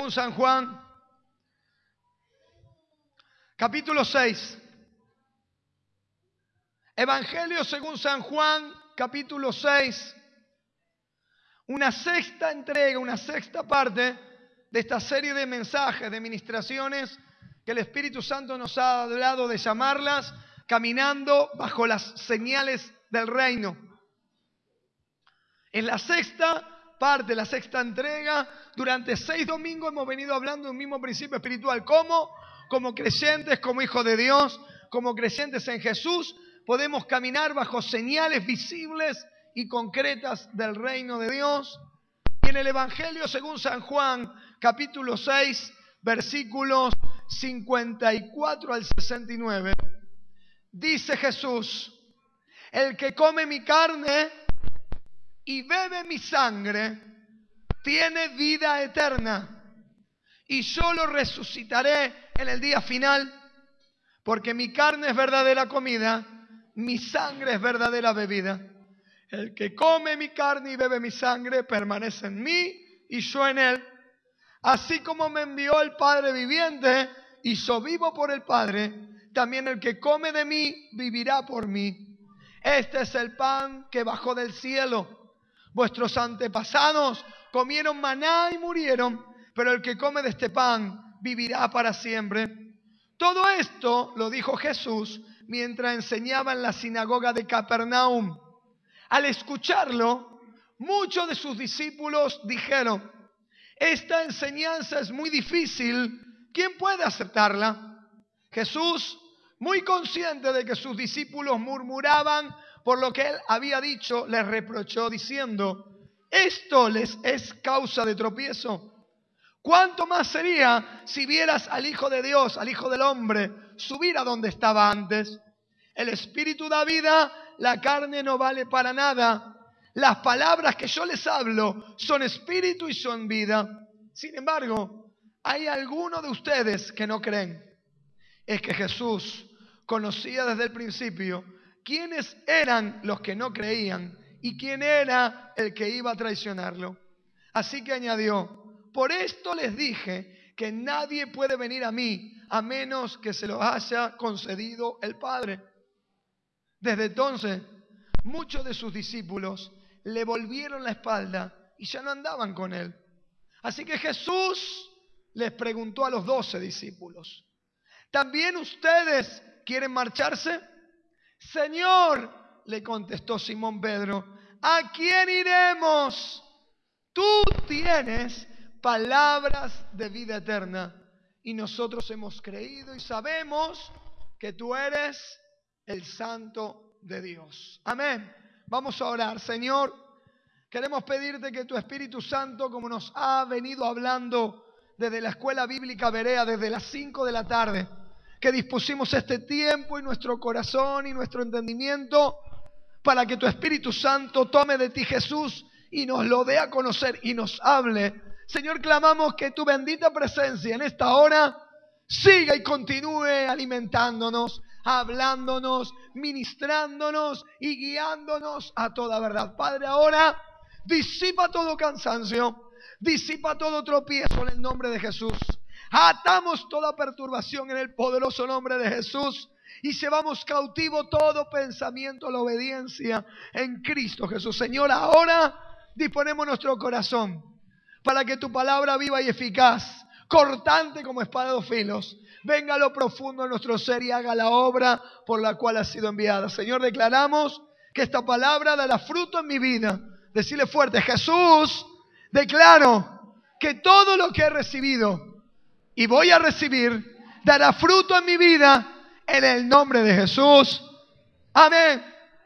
según San Juan, capítulo 6. Evangelio según San Juan, capítulo 6. Una sexta entrega, una sexta parte de esta serie de mensajes, de ministraciones que el Espíritu Santo nos ha hablado de llamarlas caminando bajo las señales del reino. En la sexta parte, la sexta entrega, durante 6 domingos hemos venido hablando de un mismo principio espiritual. ¿Cómo? Como creyentes, como hijos de Dios, como creyentes en Jesús, podemos caminar bajo señales visibles y concretas del reino de Dios. Y en el Evangelio según San Juan, capítulo 6, versículos 54 al 69, dice Jesús: el que come mi carne y bebe mi sangre tiene vida eterna, y yo lo resucitaré en el día final, porque mi carne es verdadera comida, mi sangre es verdadera bebida. El que come mi carne y bebe mi sangre permanece en mí y yo en él. Así como me envió el Padre viviente y yo vivo por el Padre, también el que come de mí vivirá por mí. Este es el pan que bajó del cielo. Vuestros antepasados comieron maná y murieron, pero el que come de este pan vivirá para siempre. Todo esto lo dijo Jesús mientras enseñaba en la sinagoga de Capernaum. Al escucharlo, muchos de sus discípulos dijeron: esta enseñanza es muy difícil, ¿quién puede aceptarla? Jesús, muy consciente de que sus discípulos murmuraban por lo que él había dicho, les reprochó diciendo: esto les es causa de tropiezo. ¿Cuánto más sería si vieras al Hijo de Dios, al Hijo del Hombre, subir a donde estaba antes? El Espíritu da vida, la carne no vale para nada. Las palabras que yo les hablo son espíritu y son vida. Sin embargo, hay algunos de ustedes que no creen. Es que Jesús conocía desde el principio quiénes eran los que no creían y quién era el que iba a traicionarlo. Así que añadió: por esto les dije que nadie puede venir a mí a menos que se lo haya concedido el Padre. Desde entonces, muchos de sus discípulos le volvieron la espalda y ya no andaban con él. Así que Jesús les preguntó a los 12 discípulos: ¿también ustedes quieren marcharse? Señor, le contestó Simón Pedro, ¿a quién iremos? Tú tienes palabras de vida eterna y nosotros hemos creído y sabemos que tú eres el Santo de Dios. Amén. Vamos a orar. Señor, queremos pedirte que tu Espíritu Santo, como nos ha venido hablando desde la escuela bíblica Berea, desde las 5 de la tarde, que dispusimos este tiempo y nuestro corazón y nuestro entendimiento para que tu Espíritu Santo tome de ti, Jesús, y nos lo dé a conocer y nos hable. Señor, clamamos que tu bendita presencia en esta hora siga y continúe alimentándonos, hablándonos, ministrándonos y guiándonos a toda verdad. Padre, ahora disipa todo cansancio, disipa todo tropiezo en el nombre de Jesús. Atamos toda perturbación en el poderoso nombre de Jesús y llevamos cautivo todo pensamiento a la obediencia en Cristo Jesús. Señor, ahora disponemos nuestro corazón para que tu palabra viva y eficaz, cortante como espada de dos filos, venga a lo profundo de nuestro ser y haga la obra por la cual ha sido enviada. Señor, declaramos que esta palabra dará fruto en mi vida. Decirle fuerte: Jesús, declaro que todo lo que he recibido y voy a recibir dará fruto en mi vida en el nombre de Jesús. Amén.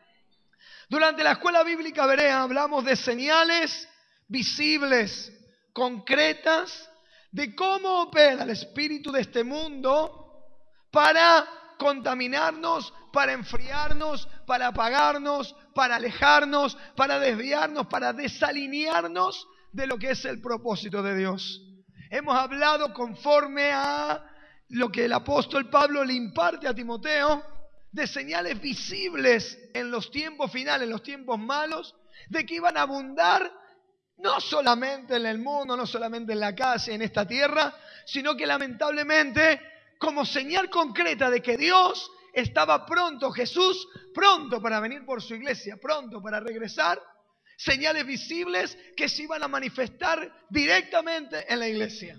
Durante la escuela bíblica Berea hablamos de señales visibles, concretas, de cómo opera el espíritu de este mundo para contaminarnos, para enfriarnos, para apagarnos, para alejarnos, para desviarnos, para desalinearnos de lo que es el propósito de Dios. Hemos hablado conforme a lo que el apóstol Pablo le imparte a Timoteo, de señales visibles en los tiempos finales, en los tiempos malos, de que iban a abundar No solamente en el mundo, no solamente en la calle, en esta tierra, sino que lamentablemente, como señal concreta de que Dios estaba pronto, Jesús pronto para venir por su iglesia, pronto para regresar, señales visibles que se iban a manifestar directamente en la iglesia,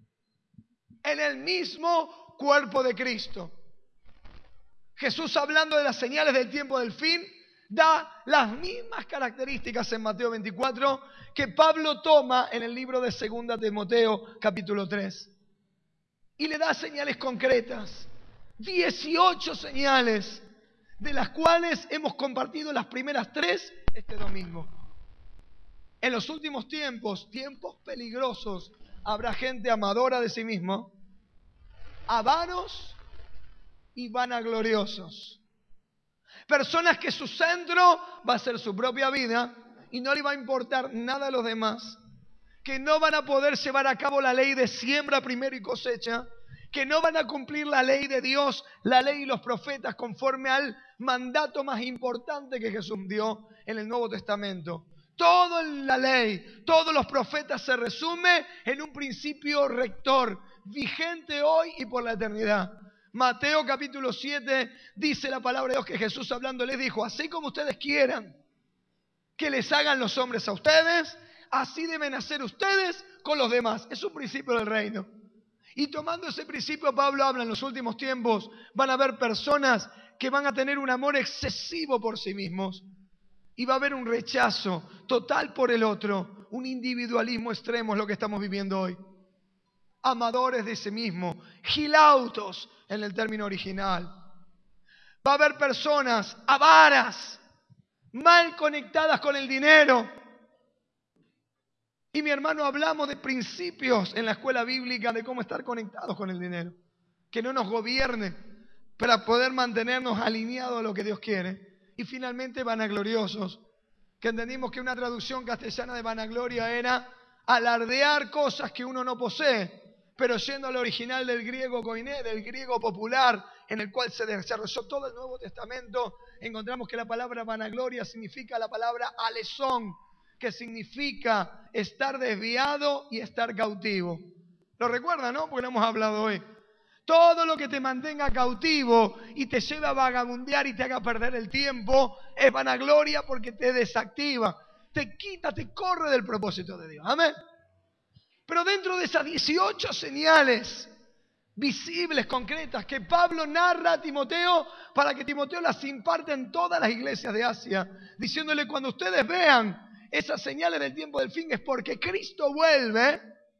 en el mismo cuerpo de Cristo. Jesús, hablando de las señales del tiempo del fin, da las mismas características en Mateo 24 que Pablo toma en el libro de 2 Timoteo capítulo 3. Y le da señales concretas, 18 señales, de las cuales hemos compartido las primeras 3 este domingo. En los últimos tiempos, tiempos peligrosos, habrá gente amadora de sí mismo, avaros y vanagloriosos. Personas que su centro va a ser su propia vida y no le va a importar nada a los demás, que no van a poder llevar a cabo la ley de siembra primero y cosecha, que no van a cumplir la ley de Dios, la ley y los profetas conforme al mandato más importante que Jesús dio en el Nuevo Testamento. Todo en la ley, todos los profetas se resume en un principio rector, vigente hoy y por la eternidad. Mateo capítulo 7 dice la palabra de Dios que Jesús hablando les dijo: así como ustedes quieran que les hagan los hombres a ustedes, así deben hacer ustedes con los demás. Es un principio del reino. Y tomando ese principio, Pablo habla en los últimos tiempos, van a haber personas que van a tener un amor excesivo por sí mismos. Y va a haber un rechazo total por el otro, un individualismo extremo es lo que estamos viviendo hoy. Amadores de sí mismo, gilautos en el término original. Va a haber personas avaras, mal conectadas con el dinero. Y mi hermano, hablamos de principios en la escuela bíblica de cómo estar conectados con el dinero. Que no nos gobierne para poder mantenernos alineados a lo que Dios quiere. Y finalmente vanagloriosos, que entendimos que una traducción castellana de vanagloria era alardear cosas que uno no posee. Pero yendo al original del griego koiné, del griego popular, en el cual se desarrolló todo el Nuevo Testamento, encontramos que la palabra vanagloria significa la palabra alesón, que significa estar desviado y estar cautivo. ¿Lo recuerdan, no? Porque lo hemos hablado hoy. Todo lo que te mantenga cautivo y te lleve a vagabundear y te haga perder el tiempo es vanagloria, porque te desactiva, te quita, te corre del propósito de Dios. Amén. Pero dentro de esas 18 señales visibles, concretas, que Pablo narra a Timoteo para que Timoteo las imparte en todas las iglesias de Asia, diciéndole: cuando ustedes vean esas señales del tiempo del fin es porque Cristo vuelve.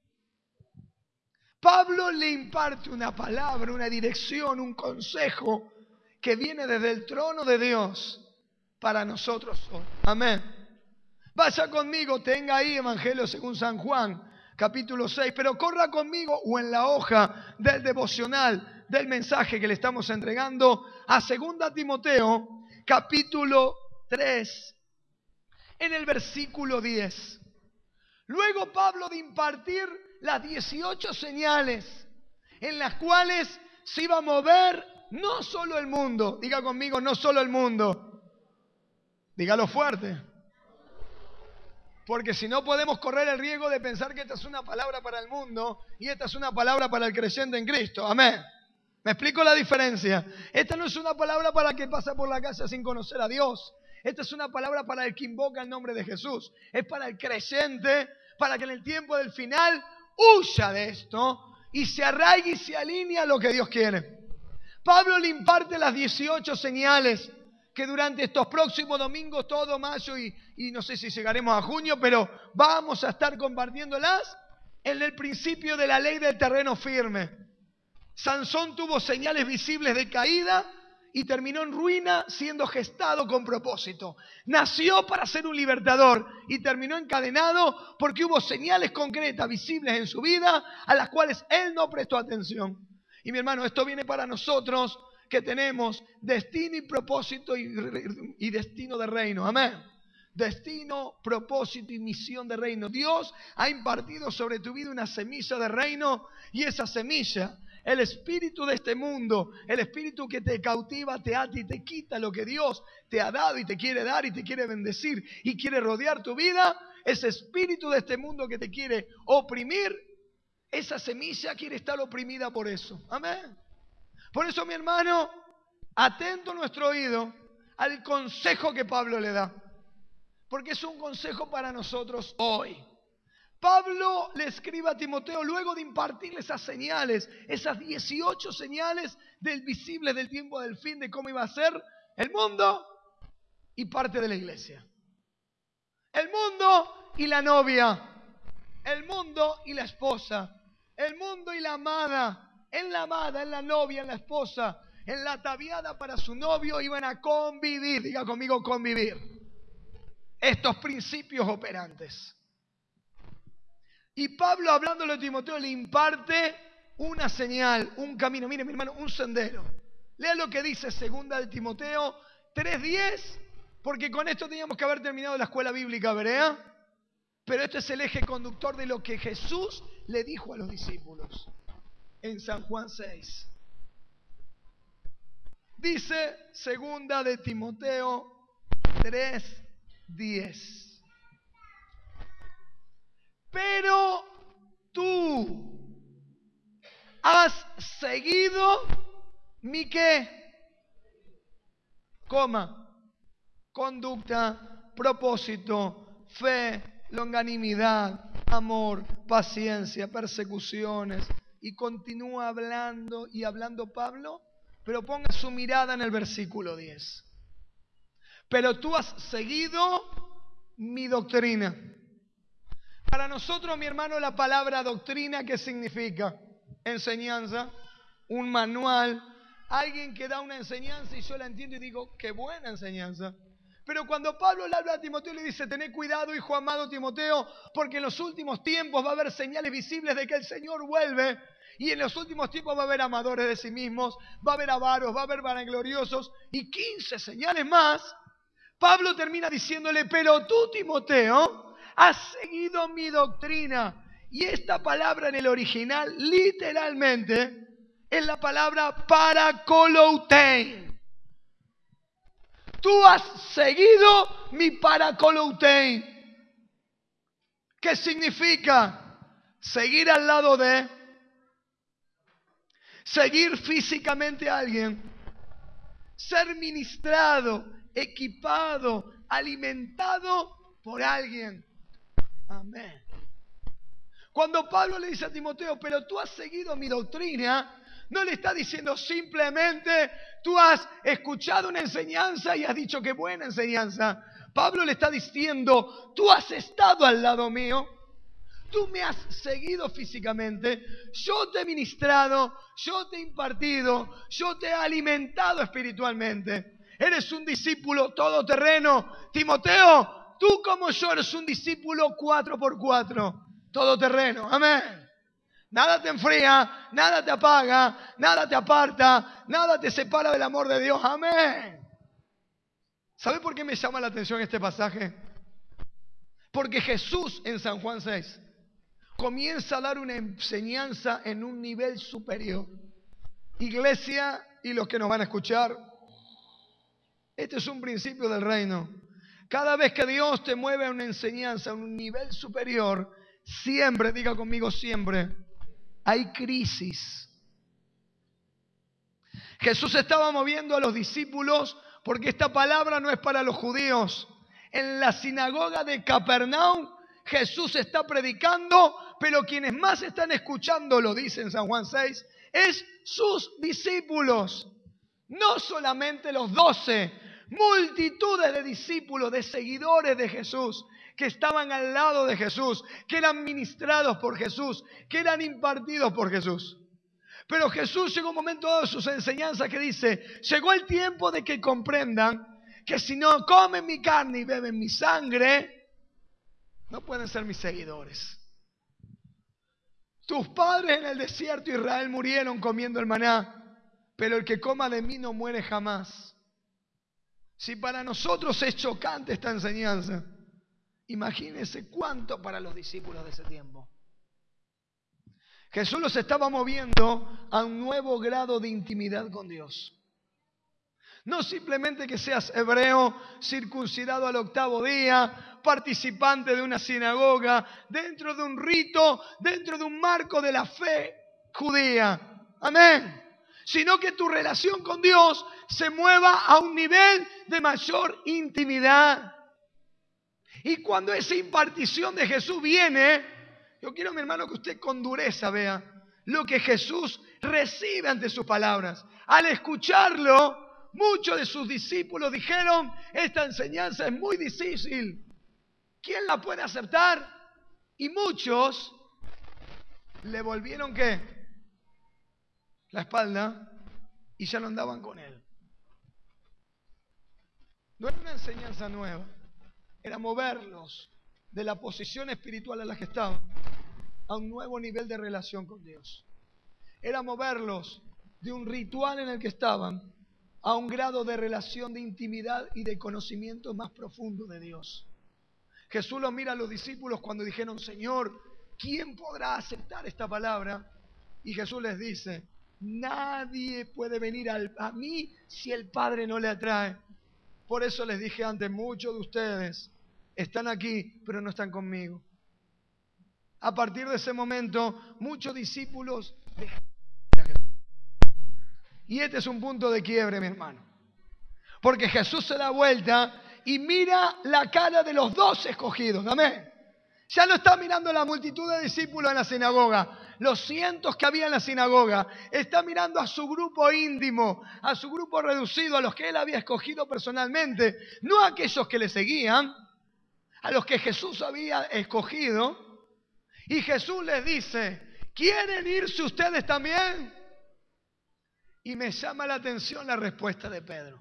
Pablo le imparte una palabra, una dirección, un consejo que viene desde el trono de Dios para nosotros hoy. Amén. Vaya conmigo, tenga ahí Evangelio según San Juan, capítulo 6, pero corra conmigo o en la hoja del devocional del mensaje que le estamos entregando a 2 Timoteo, capítulo 3, en el versículo 10. Luego Pablo de impartir las 18 señales en las cuales se iba a mover no solo el mundo, diga conmigo, no solo el mundo, dígalo fuerte. Porque si no podemos correr el riesgo de pensar que esta es una palabra para el mundo y esta es una palabra para el creyente en Cristo. Amén. ¿Me explico la diferencia? Esta no es una palabra para el que pasa por la casa sin conocer a Dios. Esta es una palabra para el que invoca el nombre de Jesús. Es para el creyente, para que en el tiempo del final huya de esto y se arraigue y se alinee a lo que Dios quiere. Pablo le imparte las 18 señales que durante estos próximos domingos, todo mayo y no sé si llegaremos a junio, pero vamos a estar compartiéndolas en el principio de la ley del terreno firme. Sansón tuvo señales visibles de caída y terminó en ruina siendo gestado con propósito. Nació para ser un libertador y terminó encadenado porque hubo señales concretas, visibles en su vida, a las cuales él no prestó atención. Y mi hermano, esto viene para nosotros que tenemos destino y propósito y destino de reino. Amén. Destino, propósito y misión de reino. Dios ha impartido sobre tu vida una semilla de reino y esa semilla, el espíritu de este mundo, el espíritu que te cautiva, te ata y te quita lo que Dios te ha dado y te quiere dar y te quiere bendecir y quiere rodear tu vida, ese espíritu de este mundo que te quiere oprimir, esa semilla quiere estar oprimida por eso. Amén. Por eso, mi hermano, atento nuestro oído al consejo que Pablo le da, porque es un consejo para nosotros hoy. Pablo le escribe a Timoteo luego de impartirle esas señales, esas 18 señales del visible del tiempo del fin, de cómo iba a ser el mundo y parte de la iglesia. El mundo y la novia, el mundo y la esposa, el mundo y la amada, en la novia, en la esposa, en la ataviada para su novio iban a convivir, diga conmigo convivir, estos principios operantes. Y Pablo, hablándole a Timoteo, le imparte una señal, un camino. Mire, mi hermano, un sendero. Lea lo que dice 2 de Timoteo 3:10, porque con esto teníamos que haber terminado la escuela bíblica, ¿verdad? Pero este es el eje conductor de lo que Jesús le dijo a los discípulos en San Juan 6. Dice 2 de Timoteo 3:10. Pero tú has seguido mi ¿qué? Conducta, propósito, fe, longanimidad, amor, paciencia, persecuciones. Y continúa hablando y hablando Pablo, pero ponga su mirada en el versículo 10. Pero tú has seguido mi doctrina. Para nosotros, mi hermano, la palabra doctrina, ¿qué significa? Enseñanza, un manual, alguien que da una enseñanza y yo la entiendo y digo, qué buena enseñanza. Pero cuando Pablo le habla a Timoteo, le dice, tené cuidado, hijo amado Timoteo, porque en los últimos tiempos va a haber señales visibles de que el Señor vuelve. Y en los últimos tiempos va a haber amadores de sí mismos, va a haber avaros, va a haber vanagloriosos y 15 señales más. Pablo termina diciéndole, pero tú, Timoteo, has seguido mi doctrina. Y esta palabra en el original, literalmente, es la palabra parakoloutein. Tú has seguido mi parakoloutein. ¿Qué significa? Seguir al lado de, seguir físicamente a alguien, ser ministrado, equipado, alimentado por alguien. Amén. Cuando Pablo le dice a Timoteo, pero tú has seguido mi doctrina, no le está diciendo simplemente tú has escuchado una enseñanza y has dicho qué buena enseñanza. Pablo le está diciendo, tú has estado al lado mío, tú me has seguido físicamente, yo te he ministrado, yo te he impartido, yo te he alimentado espiritualmente. Eres un discípulo todoterreno. Timoteo, tú como yo eres un discípulo 4x4, todoterreno. Amén. Nada te enfría, nada te apaga, nada te aparta, nada te separa del amor de Dios. Amén. ¿Sabe por qué me llama la atención este pasaje? Porque Jesús en San Juan 6 comienza a dar una enseñanza en un nivel superior. Iglesia y los que nos van a escuchar, este es un principio del reino. Cada vez que Dios te mueve a una enseñanza, a un nivel superior, siempre, diga conmigo siempre, hay crisis. Jesús estaba moviendo a los discípulos porque esta palabra no es para los judíos. En la sinagoga de Capernaum, Jesús está predicando, pero quienes más están escuchando, lo dice en San Juan 6, es sus discípulos. No solamente los 12, multitudes de discípulos, de seguidores de Jesús, que estaban al lado de Jesús, que eran ministrados por Jesús, que eran impartidos por Jesús. Pero Jesús llegó un momento dado de sus enseñanzas que dice, llegó el tiempo de que comprendan que si no comen mi carne y beben mi sangre, no pueden ser mis seguidores. Tus padres en el desierto de Israel murieron comiendo el maná, pero el que coma de mí no muere jamás. Si para nosotros es chocante esta enseñanza, imagínense cuánto para los discípulos de ese tiempo. Jesús los estaba moviendo a un nuevo grado de intimidad con Dios, No simplemente que seas hebreo, circuncidado al 8º día, participante de una sinagoga, dentro de un rito, dentro de un marco de la fe judía. Amén. Sino que tu relación con Dios se mueva a un nivel de mayor intimidad. Y cuando esa impartición de Jesús viene, yo quiero, mi hermano, que usted con dureza vea lo que Jesús recibe ante sus palabras. Al escucharlo, muchos de sus discípulos dijeron, esta enseñanza es muy difícil. ¿Quién la puede aceptar? Y muchos le volvieron, ¿qué? La espalda y ya no andaban con él. No era una enseñanza nueva, era moverlos de la posición espiritual en la que estaban a un nuevo nivel de relación con Dios. Era moverlos de un ritual en el que estaban a un grado de relación de intimidad y de conocimiento más profundo de Dios. Jesús los mira a los discípulos cuando dijeron, Señor, ¿quién podrá aceptar esta palabra? Y Jesús les dice, nadie puede venir a mí si el Padre no le atrae. Por eso les dije antes, muchos de ustedes están aquí, pero no están conmigo. A partir de ese momento, muchos discípulos dejaron a Jesús. Y este es un punto de quiebre, mi hermano. Porque Jesús se da vuelta y mira la cara de los 12 escogidos. Amén. Ya no está mirando la multitud de discípulos en la sinagoga, los cientos que había en la sinagoga. Está mirando a su grupo íntimo, a su grupo reducido, a los que él había escogido personalmente. No a aquellos que le seguían, a los que Jesús había escogido. Y Jesús les dice, ¿quieren irse ustedes también? Y me llama la atención la respuesta de Pedro.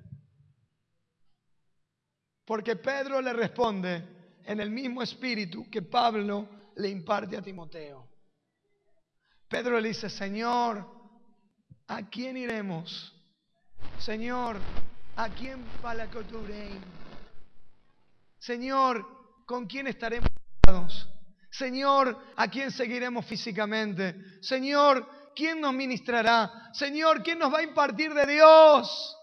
Porque Pedro le responde en el mismo espíritu que Pablo le imparte a Timoteo. Pedro le dice, Señor, ¿a quién iremos? Señor, ¿a quién palacoturein? Señor, ¿con quién estaremos casados? Señor, ¿a quién seguiremos físicamente? Señor, ¿quién nos ministrará? Señor, ¿quién nos va a impartir de Dios?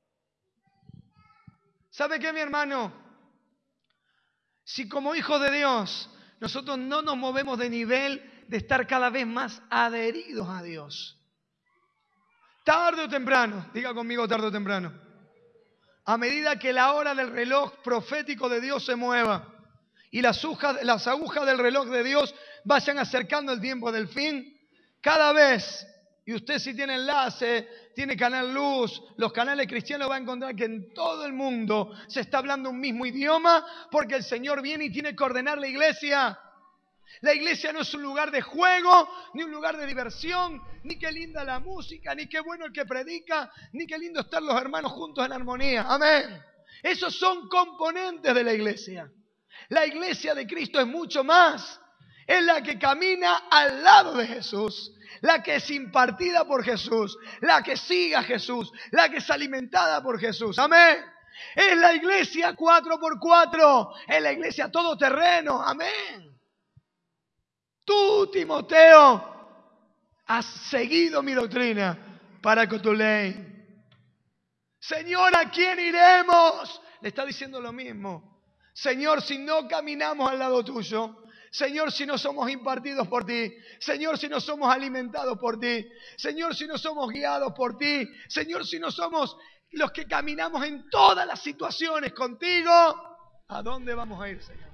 ¿Sabe qué, mi hermano? Si como hijos de Dios nosotros no nos movemos de nivel de estar cada vez más adheridos a Dios, tarde o temprano, diga conmigo tarde o temprano, a medida que la hora del reloj profético de Dios se mueva y las agujas del reloj de Dios vayan acercando el tiempo del fin, cada vez, y usted si tiene enlace, tiene Canal Luz, los canales cristianos, va a encontrar que en todo el mundo se está hablando un mismo idioma porque el Señor viene y tiene que ordenar la iglesia. La iglesia no es un lugar de juego, ni un lugar de diversión, ni qué linda la música, ni qué bueno el que predica, ni qué lindo estar los hermanos juntos en armonía. Amén. Esos son componentes de la iglesia. La iglesia de Cristo es mucho más. Es la que camina al lado de Jesús, la que es impartida por Jesús, la que sigue a Jesús, la que es alimentada por Jesús. Amén. Es la iglesia 4x4, es la iglesia todoterreno. Amén. Tú, Timoteo, has seguido mi doctrina para Cotulein. Señor, ¿a quién iremos? Le está diciendo lo mismo. Señor, si no caminamos al lado tuyo, Señor, si no somos impartidos por ti, Señor, si no somos alimentados por ti, Señor, si no somos guiados por ti, Señor, si no somos los que caminamos en todas las situaciones contigo, ¿a dónde vamos a ir, Señor?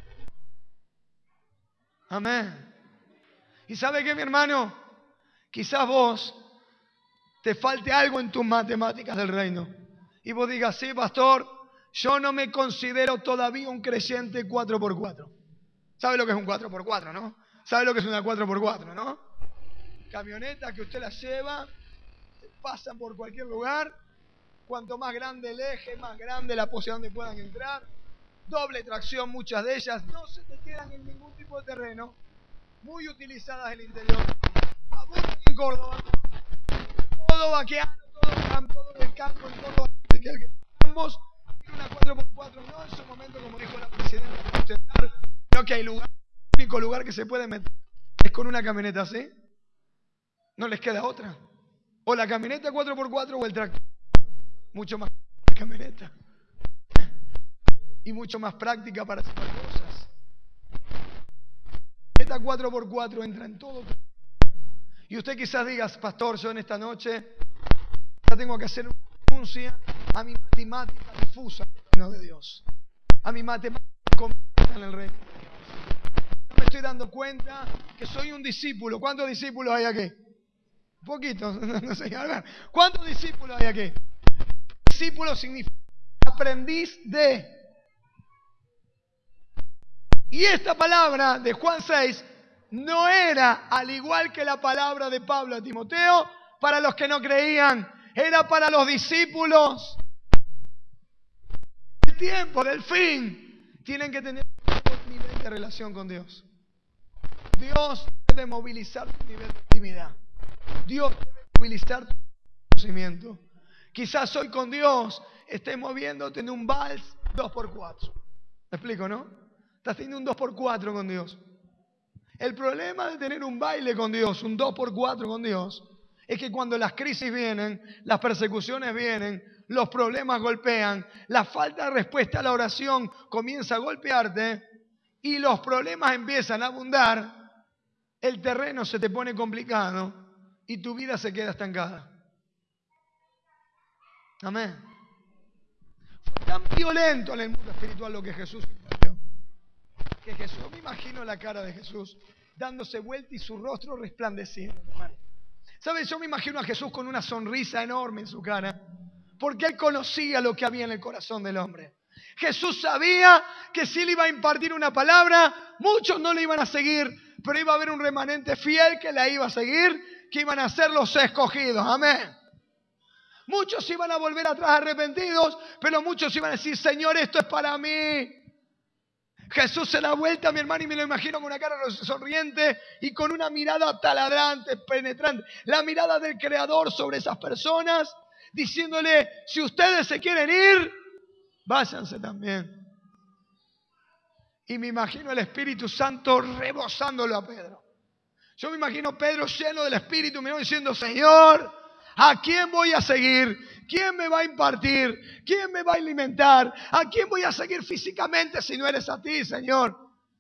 Amén. ¿Y sabe qué, mi hermano? Quizás vos te falte algo en tus matemáticas del reino. Y vos digas, sí, pastor, yo no me considero todavía un creyente 4x4. ¿Sabe lo que es un 4x4, no? ¿Sabe lo que es una 4x4, no? Camioneta que usted la lleva, pasan por cualquier lugar. Cuanto más grande el eje, más grande la posición donde puedan entrar. Doble tracción, muchas de ellas. No se te quedan en ningún tipo de terreno. Muy utilizadas en el interior. Abundan en Córdoba. Todo vaqueano, todo del campo, en Córdoba. Que ambos tiene una 4x4, no en su momento, como dijo la presidenta, sino que hay lugar, el único lugar que se puede meter es con una camioneta así. No les queda otra. O la camioneta 4x4 o el tractor. Mucho más. camioneta. Y mucho más práctica para hacer cosas. Esta 4x4 entra en todo. Y usted quizás diga, pastor, yo en esta noche ya tengo que hacer una renuncia a mi matemática difusa en el reino de Dios. A mi matemática completa en el reino de Dios. No me estoy dando cuenta que soy un discípulo. ¿Cuántos discípulos hay aquí? Poquitos, no sé. ¿Cuántos discípulos hay aquí? Discípulo significa aprendiz de. Y esta palabra de Juan 6 no era, al igual que la palabra de Pablo a Timoteo, para los que no creían, era para los discípulos. El tiempo del fin tienen que tener un nivel de relación con Dios. Dios debe movilizar tu nivel de intimidad. Dios debe movilizar tu conocimiento. Quizás hoy con Dios estés moviéndote en un vals 2x4. ¿Me explico, no? Estás teniendo un 2x4 con Dios. El problema de tener un baile con Dios, un 2x4 con Dios, es que cuando las crisis vienen, las persecuciones vienen, los problemas golpean, la falta de respuesta a la oración comienza a golpearte y los problemas empiezan a abundar, el terreno se te pone complicado y tu vida se queda estancada. Amén. Fue tan violento en el mundo espiritual lo que Jesús vivió, que Jesús, me imagino la cara de Jesús dándose vuelta y su rostro resplandeciendo, hermano. ¿Sabes? Yo me imagino a Jesús con una sonrisa enorme en su cara, porque Él conocía lo que había en el corazón del hombre. Jesús sabía que si Él iba a impartir una palabra, muchos no le iban a seguir, pero iba a haber un remanente fiel que la iba a seguir, que iban a ser los escogidos. Amén. Muchos iban a volver atrás arrepentidos, pero muchos iban a decir, Señor, esto es para mí. Jesús se da vuelta, mi hermano, y me lo imagino con una cara sonriente y con una mirada taladrante, penetrante. La mirada del Creador sobre esas personas, diciéndole, si ustedes se quieren ir, váyanse también. Y me imagino el Espíritu Santo rebosándolo a Pedro. Yo me imagino a Pedro lleno del Espíritu, mirando diciendo, Señor, ¿a quién voy a seguir? ¿Quién me va a impartir? ¿Quién me va a alimentar? ¿A quién voy a seguir físicamente si no eres a ti, Señor?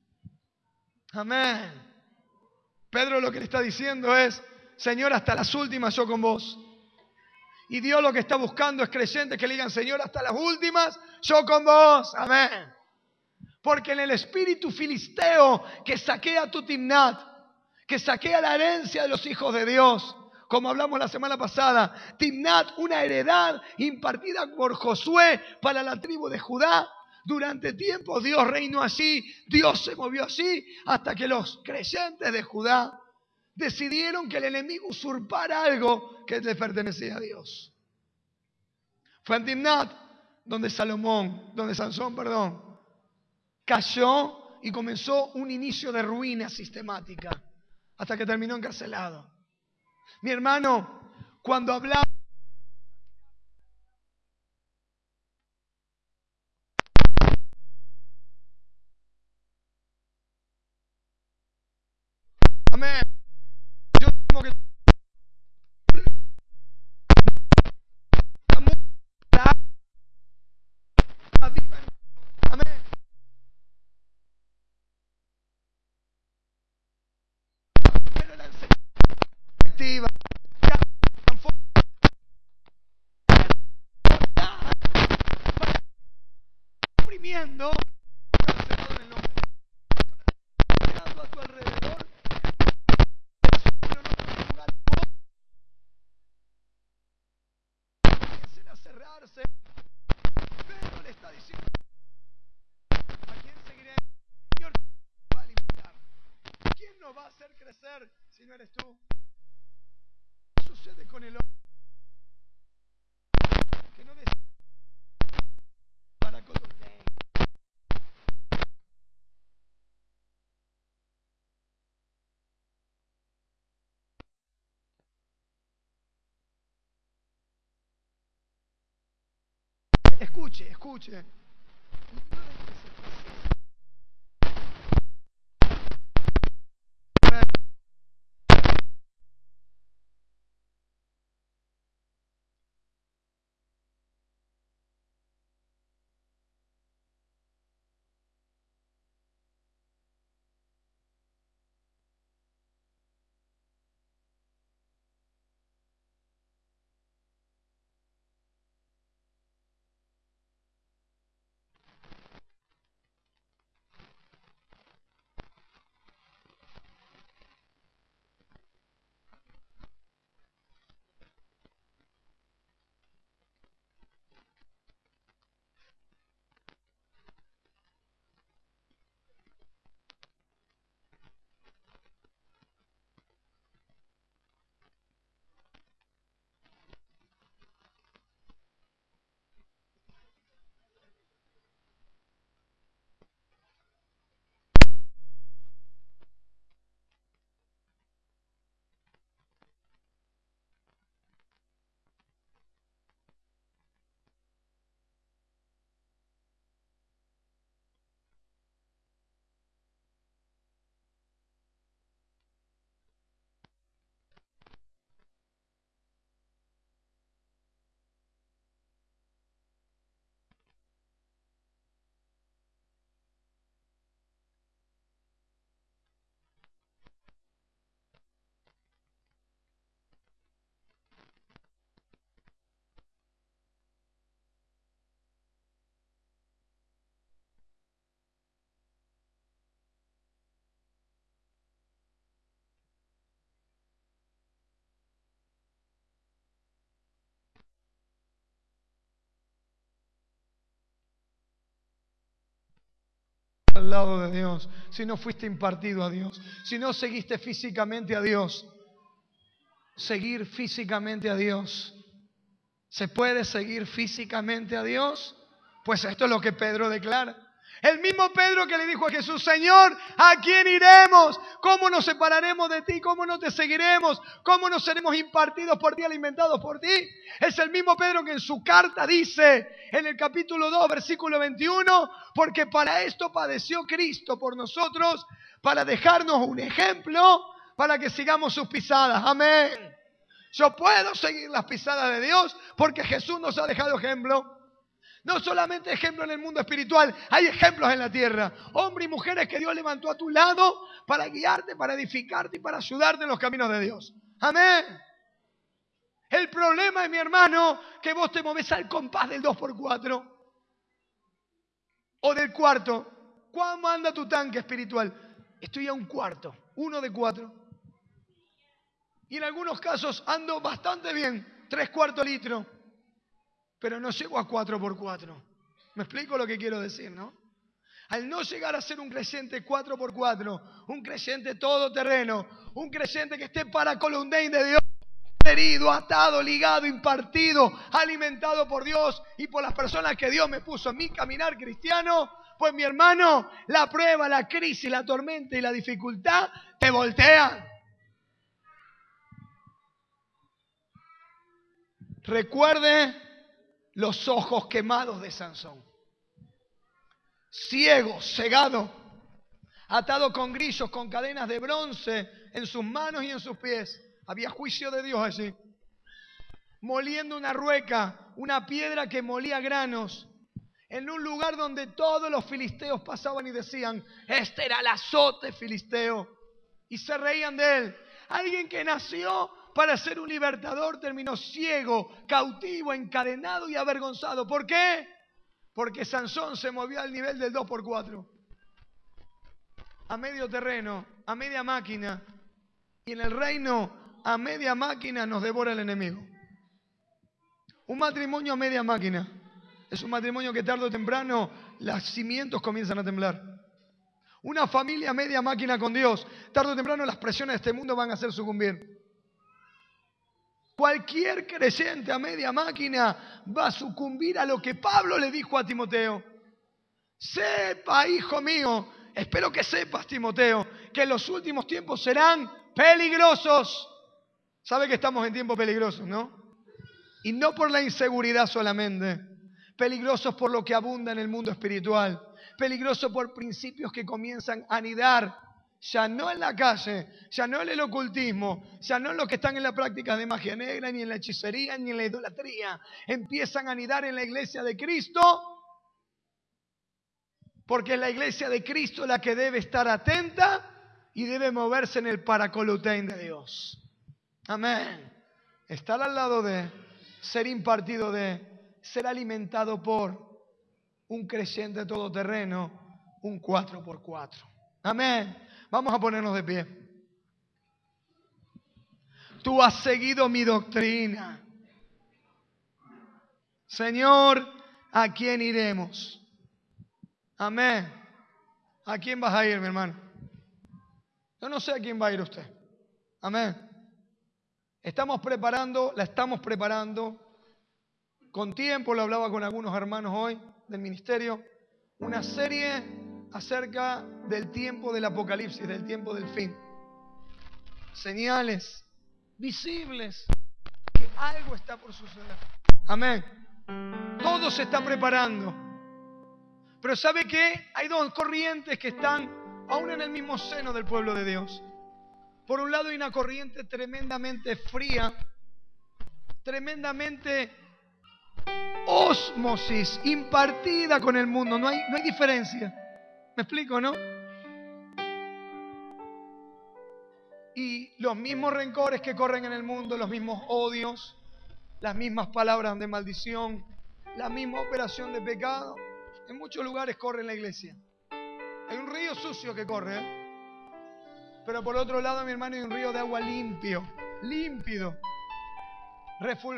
Amén. Pedro lo que le está diciendo es, Señor, hasta las últimas yo con vos. Y Dios lo que está buscando es creyentes que le digan, Señor, hasta las últimas yo con vos. Amén. Porque en el espíritu filisteo que saquea tu Timnat, que saquea la herencia de los hijos de Dios, como hablamos la semana pasada, Timnat, una heredad impartida por Josué para la tribu de Judá. Durante tiempo Dios reinó allí, Dios se movió allí, hasta que los creyentes de Judá decidieron que el enemigo usurpara algo que le pertenecía a Dios. Fue en Timnat donde Sansón, cayó y comenzó un inicio de ruina sistemática, hasta que terminó encarcelado. Mi hermano, cuando hablamos amén. Yo tengo que amén. Pero la perspectiva oprimiendo cancelado en el nombre mirando a tu alrededor, pero no en un lugar comiencen a cerrarse. Pedro le está diciendo, ¿a quién seguiré? Señor, ¿quién nos va a alimentar? ¿Quién nos va a hacer crecer si no eres tú? ¿Qué sucede con el hombre que no desea para colocar? Escuche. al lado de Dios, si no fuiste impartido a Dios, si no seguiste físicamente a Dios. Seguir físicamente a Dios. ¿Se puede seguir físicamente a Dios? Pues esto es lo que Pedro declara. El mismo Pedro que le dijo a Jesús: Señor, ¿a quién iremos? ¿Cómo nos separaremos de ti? ¿Cómo no te seguiremos? ¿Cómo no seremos impartidos por ti, alimentados por ti? Es el mismo Pedro que en su carta dice, en el capítulo 2, versículo 21, porque para esto padeció Cristo por nosotros, para dejarnos un ejemplo, para que sigamos sus pisadas. Amén. Yo puedo seguir las pisadas de Dios porque Jesús nos ha dejado ejemplo. No solamente ejemplo en el mundo espiritual, hay ejemplos en la tierra. Hombres y mujeres que Dios levantó a tu lado para guiarte, para edificarte y para ayudarte en los caminos de Dios. Amén. El problema es, mi hermano, que vos te movés al compás del 2x4 o del cuarto. ¿Cómo anda tu tanque espiritual? Estoy a un cuarto, 1 de 4. Y en algunos casos ando bastante bien, 3/4 litro. Pero no llego a 4x4. ¿Me explico lo que quiero decir, no? Al no llegar a ser un creyente 4x4, un creyente todoterreno, un creyente que esté para Colundain de Dios, herido, atado, ligado, impartido, alimentado por Dios y por las personas que Dios me puso en mi caminar cristiano, pues mi hermano, la prueba, la crisis, la tormenta y la dificultad te voltean. Recuerde los ojos quemados de Sansón. Ciego, cegado, atado con grillos, con cadenas de bronce en sus manos y en sus pies. Había juicio de Dios allí. Moliendo una rueca, una piedra que molía granos, en un lugar donde todos los filisteos pasaban y decían: este era el azote filisteo. Y se reían de él. Alguien que nació para ser un libertador terminó ciego, cautivo, encadenado y avergonzado. ¿Por qué? Porque Sansón se movió al nivel del 2x4. A medio terreno, a media máquina. Y en el reino, a media máquina nos devora el enemigo. Un matrimonio a media máquina es un matrimonio que tarde o temprano los cimientos comienzan a temblar. Una familia a media máquina con Dios, tarde o temprano las presiones de este mundo van a hacer sucumbir. Cualquier creyente a media máquina va a sucumbir a lo que Pablo le dijo a Timoteo. Sepa, hijo mío, espero que sepas, Timoteo, que los últimos tiempos serán peligrosos. Sabe que estamos en tiempos peligrosos, ¿no? Y no por la inseguridad solamente. Peligrosos por lo que abunda en el mundo espiritual. Peligrosos por principios que comienzan a anidar. Ya no en la calle, ya no en el ocultismo, ya no en los que están en la práctica de magia negra, ni en la hechicería, ni en la idolatría. Empiezan a anidar en la iglesia de Cristo, porque es la iglesia de Cristo la que debe estar atenta y debe moverse en el paracolutén de Dios. Amén. Estar al lado de, ser impartido de, ser alimentado por un creyente todoterreno, un 4x4. Amén. Vamos a ponernos de pie. Tú has seguido mi doctrina. Señor, ¿a quién iremos? Amén. ¿A quién vas a ir, mi hermano? Yo no sé a quién va a ir usted. Amén. La estamos preparando con tiempo, lo hablaba con algunos hermanos hoy del ministerio, una serie acerca del tiempo del apocalipsis, del tiempo del fin. Señales visibles que algo está por suceder. Amén. Todo se está preparando. Pero ¿sabe qué? Hay dos corrientes que están aún en el mismo seno del pueblo de Dios. Por un lado hay una corriente tremendamente fría, tremendamente ósmosis, impartida con el mundo. No hay diferencia. ¿Me explico, no? Y los mismos rencores que corren en el mundo, los mismos odios, las mismas palabras de maldición, la misma operación de pecado, en muchos lugares corre en la iglesia. Hay un río sucio que corre, pero por otro lado, mi hermano, hay un río de agua limpio, límpido,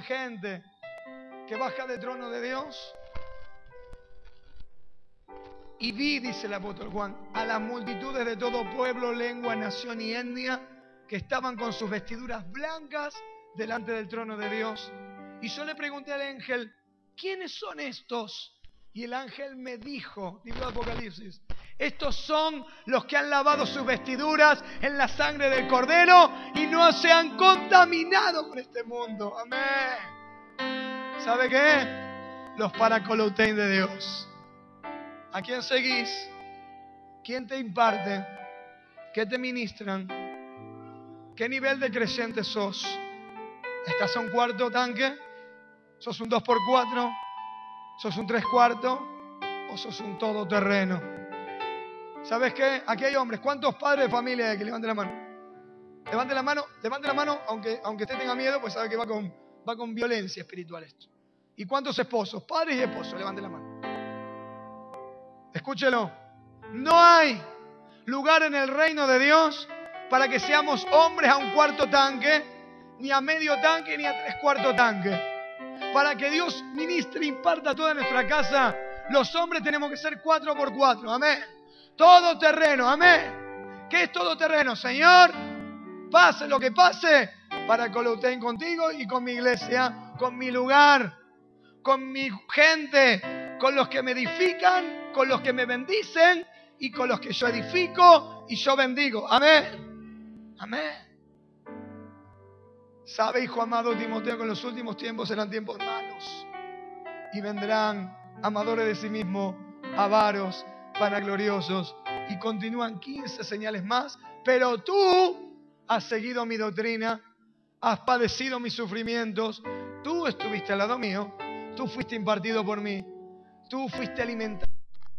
refulgente, que baja del trono de Dios Y vi, dice el apóstol Juan, a las multitudes de todo pueblo, lengua, nación y etnia, que estaban con sus vestiduras blancas delante del trono de Dios. Y yo le pregunté al ángel, ¿quiénes son estos? Y el ángel me dijo, libro de Apocalipsis, estos son los que han lavado sus vestiduras en la sangre del Cordero y no se han contaminado con este mundo. Amén. ¿Sabe qué? Los paracolautein de Dios. ¿A quién seguís? ¿Quién te imparte? ¿Qué te ministran? ¿Qué nivel de creyente sos? ¿Estás a un cuarto tanque? ¿Sos un 2x4? ¿Sos un 3/4? ¿O sos un todoterreno? ¿Sabes qué? Aquí hay hombres. ¿Cuántos padres de familia hay que levanten la mano? Levante la mano, aunque usted tenga miedo, pues sabe que va con violencia espiritual esto. ¿Y cuántos esposos? Padres y esposos, levanten la mano. Escúchelo. No hay lugar en el reino de Dios para que seamos hombres a un cuarto tanque, ni a medio tanque, ni a 3/4 tanque. Para que Dios ministre e imparta toda nuestra casa, los hombres tenemos que ser 4x4. Amén. Todo terreno. Amén. ¿Qué es todo terreno, Señor? Pase lo que pase, para colotein contigo y con mi iglesia, con mi lugar, con mi gente, con los que me edifican, con los que me bendicen y con los que yo edifico y yo bendigo. Amén. Amén. Sabe, hijo amado Timoteo, que en los últimos tiempos serán tiempos malos y vendrán amadores de sí mismos, avaros, vanagloriosos, y continúan 15 señales más. Pero tú has seguido mi doctrina, has padecido mis sufrimientos, tú estuviste al lado mío, tú fuiste impartido por mí, tú fuiste alimentado.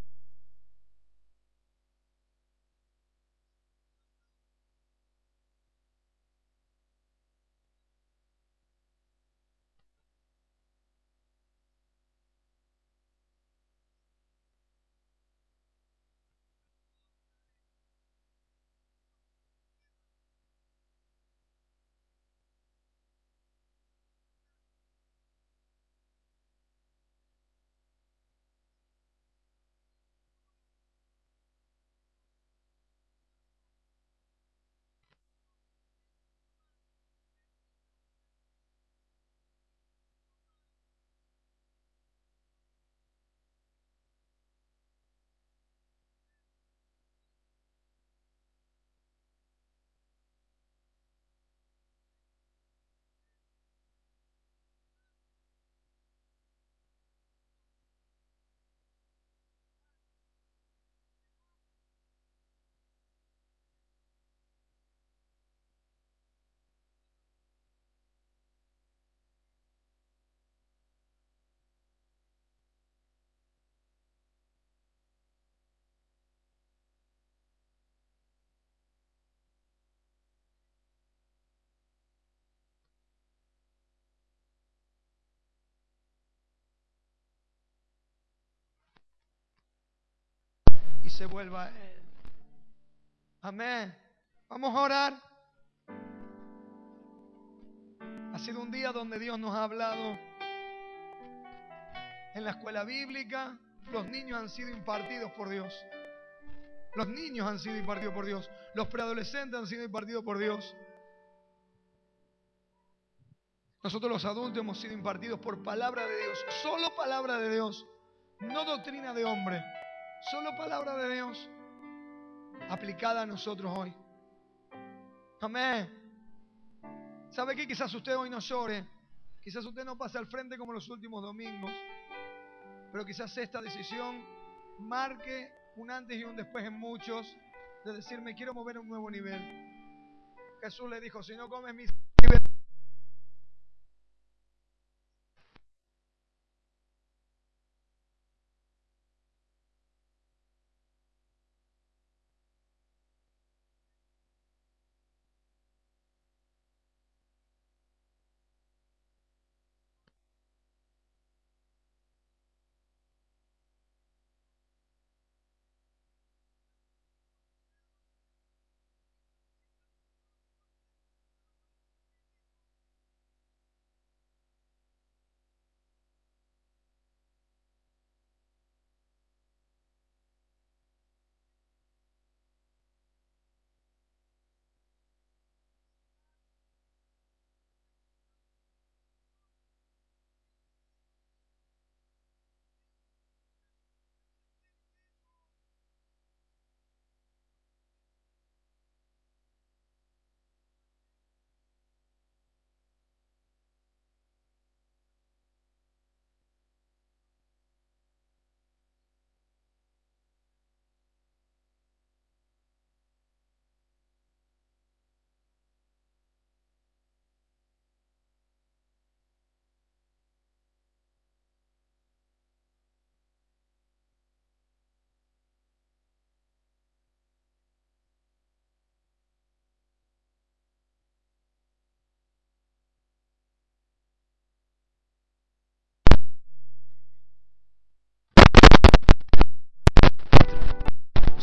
Y se vuelva a Él. Amén. Vamos a orar. Ha sido un día donde Dios nos ha hablado. En la escuela bíblica, los niños han sido impartidos por Dios. Los niños han sido impartidos por Dios. Los preadolescentes han sido impartidos por Dios. Nosotros los adultos hemos sido impartidos por palabra de Dios. Solo palabra de Dios. No doctrina de hombre. Solo palabra de Dios aplicada a nosotros hoy. Amén. ¿Sabe qué? Quizás usted hoy no llore. Quizás usted no pase al frente como los últimos domingos. Pero quizás esta decisión marque un antes y un después en muchos, de decir, me quiero mover a un nuevo nivel. Jesús le dijo, si no comes mis...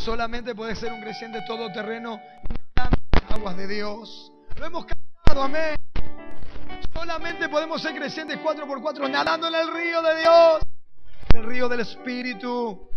Solamente puedes ser un creyente todoterreno nadando en aguas de Dios. Lo hemos cantado, amén. Solamente podemos ser creyentes 4x4 nadando en el río de Dios, en el río del Espíritu.